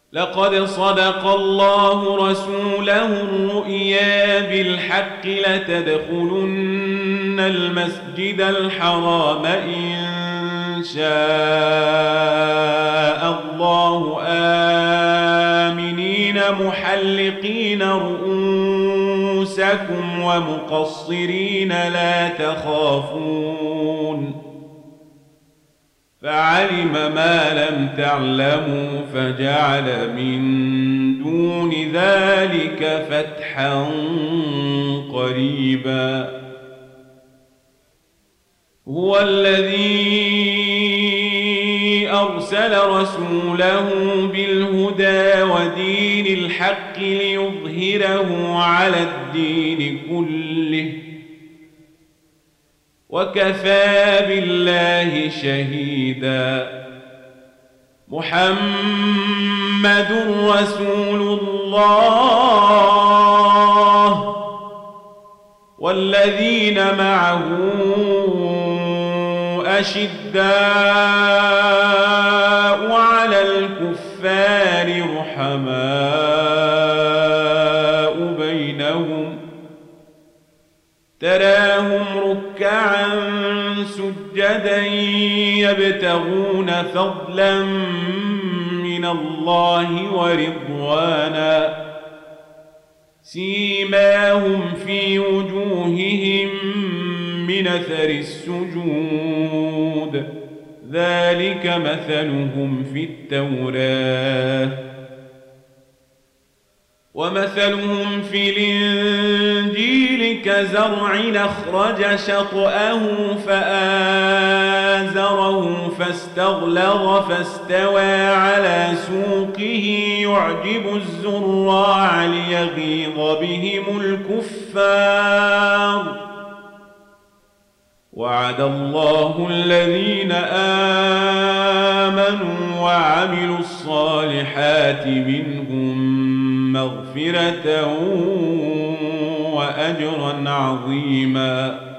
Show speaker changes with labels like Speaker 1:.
Speaker 1: لقد صدق الله رسوله الرؤيا بالحق لتدخلن المسجد الحرام إن شاء الله آمنين محلقين رؤوسكم ومقصرين لا تخافون فعلم ما لم تعلموا فجعل من دون ذلك فتحا قريبا هو الذي أرسل رسوله بالهدى ودين الحق ليظهره على الدين كله وكفى بالله شهيدا محمد رسول الله والذين معه أشداء على الكفار رحماء بينهم تراهم ركعا سجدا يبتغون فضلا من الله ورضوانا سيماهم في وجوههم من أثر السجود ذلك مثلهم في التوراة ومثلهم في الإنجيل كزرع أخرج شطأه فآزره فاستغلظ فاستوى على سوقه يعجب الزراع ليغيظ بهم الكفار وعد الله الذين آمنوا وعملوا الصالحات منهم مغفرة وأجرا عظيما